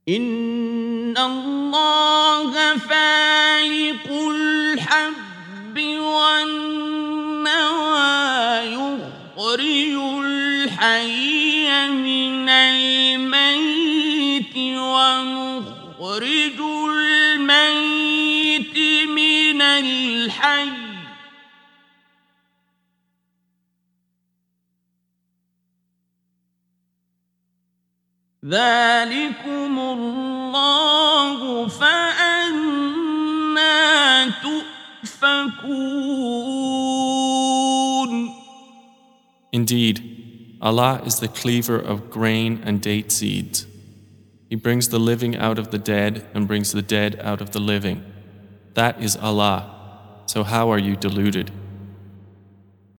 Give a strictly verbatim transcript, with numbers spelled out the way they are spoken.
إن الله فالق الحب والنوى يخرج الحي من الميت ومخرج الميت من الحي ذلكم الله فأنى تؤفكون. Indeed, Allah is the cleaver of grain and date seeds. He brings the living out of the dead and brings the dead out of the living. That is Allah. So how are you deluded?